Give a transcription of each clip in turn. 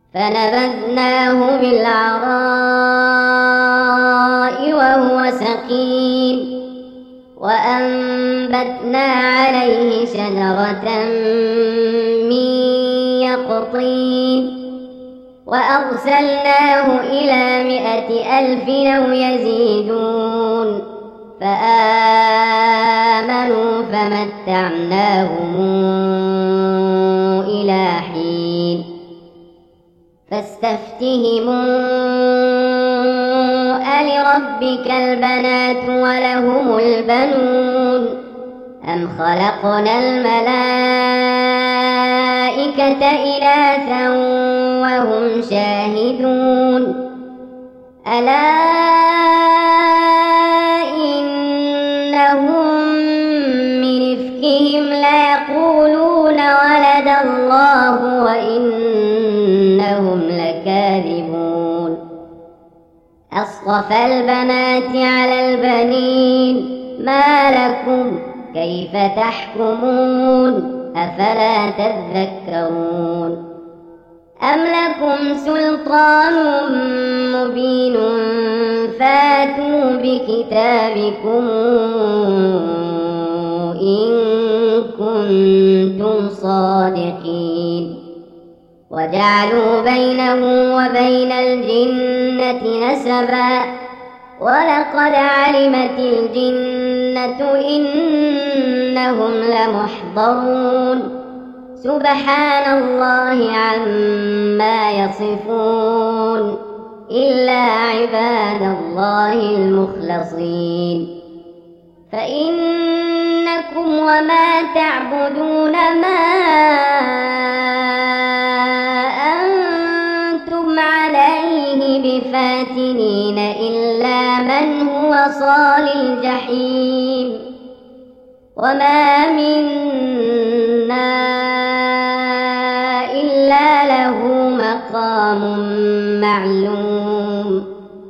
فنبذناه بالعراء وهو سقيم وأنبتنا عليه شجرة من يقطين وأرسلناه إلى 100,000 أو يزيدون فآمنوا فمتعناهم إلى حين فاستفتهموا ألربك البنات ولهم البنون أم خلقنا الملائكة إناثا وهم شاهدون ألا إنهم من إفكهم ليقولون ولد الله وإنهم لكاذبون أصطفى البنات على البنين ما لكم كيف تحكمون أفلا تذكرون أم لكم سلطان مبين فاتوا بكتابكم إن كنتم صادقين وجعلوا بينه وبين الجنة نسبا ولقد علمت الجنة إنهم لمحضرون سبحان الله عما يصفون إلا عباد الله المخلصين فإنكم وما تعبدون ما أنتم عليه بفاتنين إلا من هو صال الجحيم وما منا إلا له مقام معلوم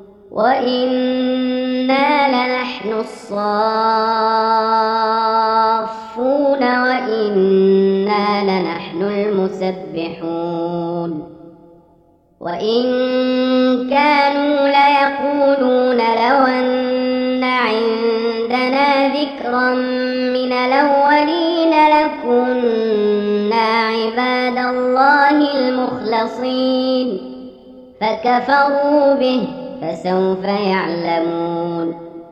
وإنا لنحن الصافون وإنا لنحن المسبحون وإن كانوا ليقولون لو أن عندنا ذكرا من الأولين لكنا عباد الله المخلصين فكفروا به فسوف يعلمون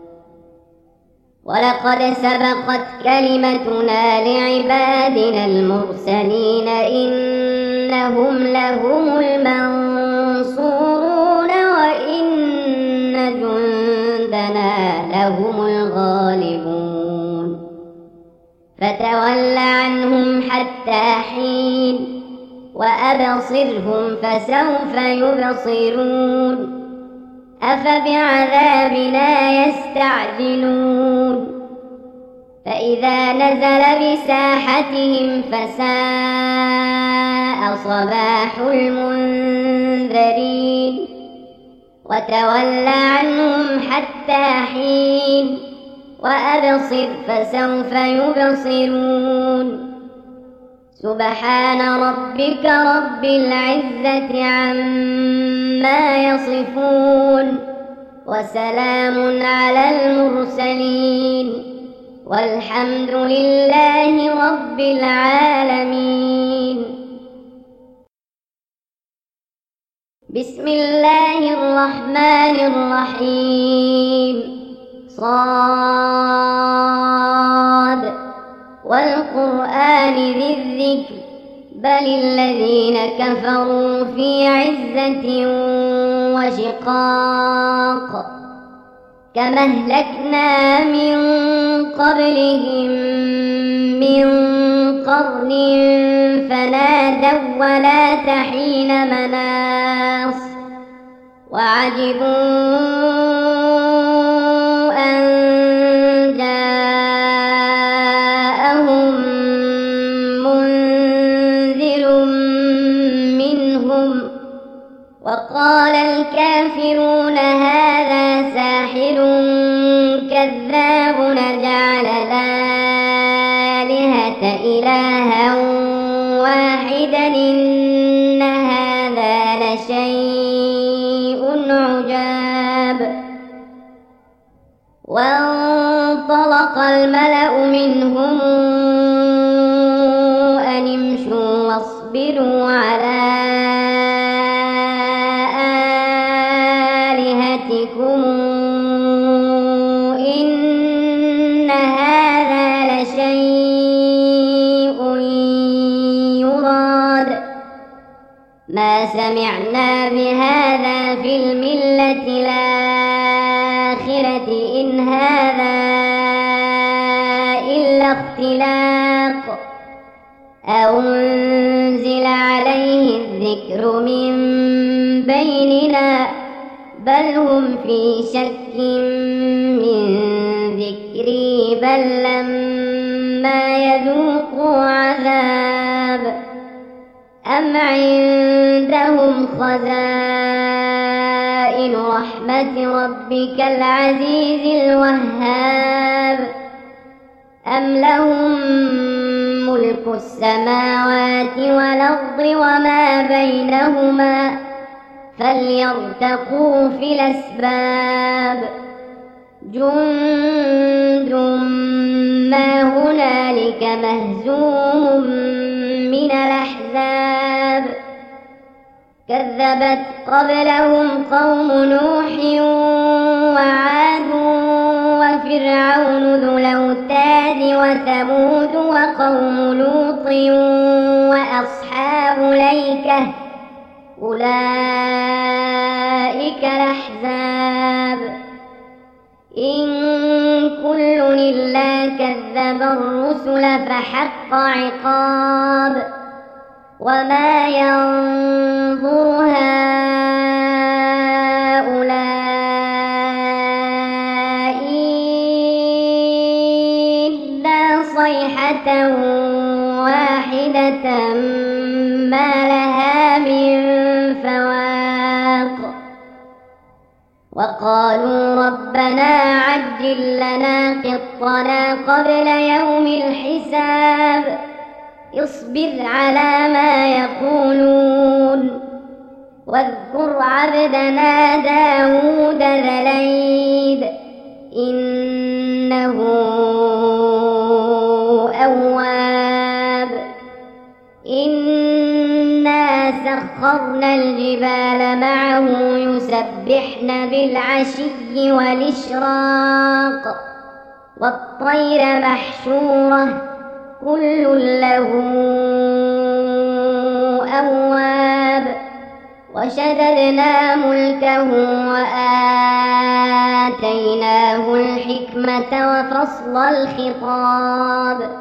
ولقد سبقت كلمتنا لعبادنا المرسلين إنهم لهم المنصورون وإن جندنا لهم الغالبون فتول عنهم حتى حين وأبصرهم فسوف يبصرون أفبعذابنا يستعجلون فإذا نزل بساحتهم فساء صباح المنذرين وتول عنهم حتى حين وأبصر فسوف يبصرون سبحان ربك رب العزة عما يصفون وسلام على المرسلين والحمد لله رب العالمين. بسم الله الرحمن الرحيم. صاد والقرآن ذي الذكر بل الذين كفروا في عزة وشقاق كما أهلكنا من قبلهم من قرن فنادوا ولا تحين مناص وعجبوا أن جاءهم منذر منهم وقال الكافرون هذا ساحر كذاب نجعل الآلهة إلها واحدا إن هذا لشيء عجاب. وانطلق الملأ منهم أن امشوا واصبروا على آلهتكم إن هذا لشيء يراد ما سمعنا بهذا في الملة الآخرة إن هذا إلا اختلاق أنزل عليه الذكر من بيننا بل هم في شك من ذكري بل لما يذوقوا عذاب أم عندهم خزائن رحمة ربك العزيز الوهاب أم لهم ملك السماوات والأرض وما بينهما فليرتقوا في الأسباب جند ما هنالك مهزوم من الأحزاب كذبت قبلهم قوم نوح وعاد وفرعون ذو الأوتاد وثمود وقوم لوط وأصحاب الأيكة أولئك الأحزاب إن كل إلا كذب الرسل فحق عقاب وما ينظر هؤلاء إلا صيحة واحدة ما لها من فواق وقالوا ربنا عجل لنا قطنا قبل يوم الحساب اصبر على ما يقولون واذكر عبدنا داود ذا الأيد إنه أواب إنا سخرنا الجبال معه يسبحن بالعشي والإشراق والطير محشورة كل له أواب وشددنا ملكه وآتيناه الحكمة وفصل الخطاب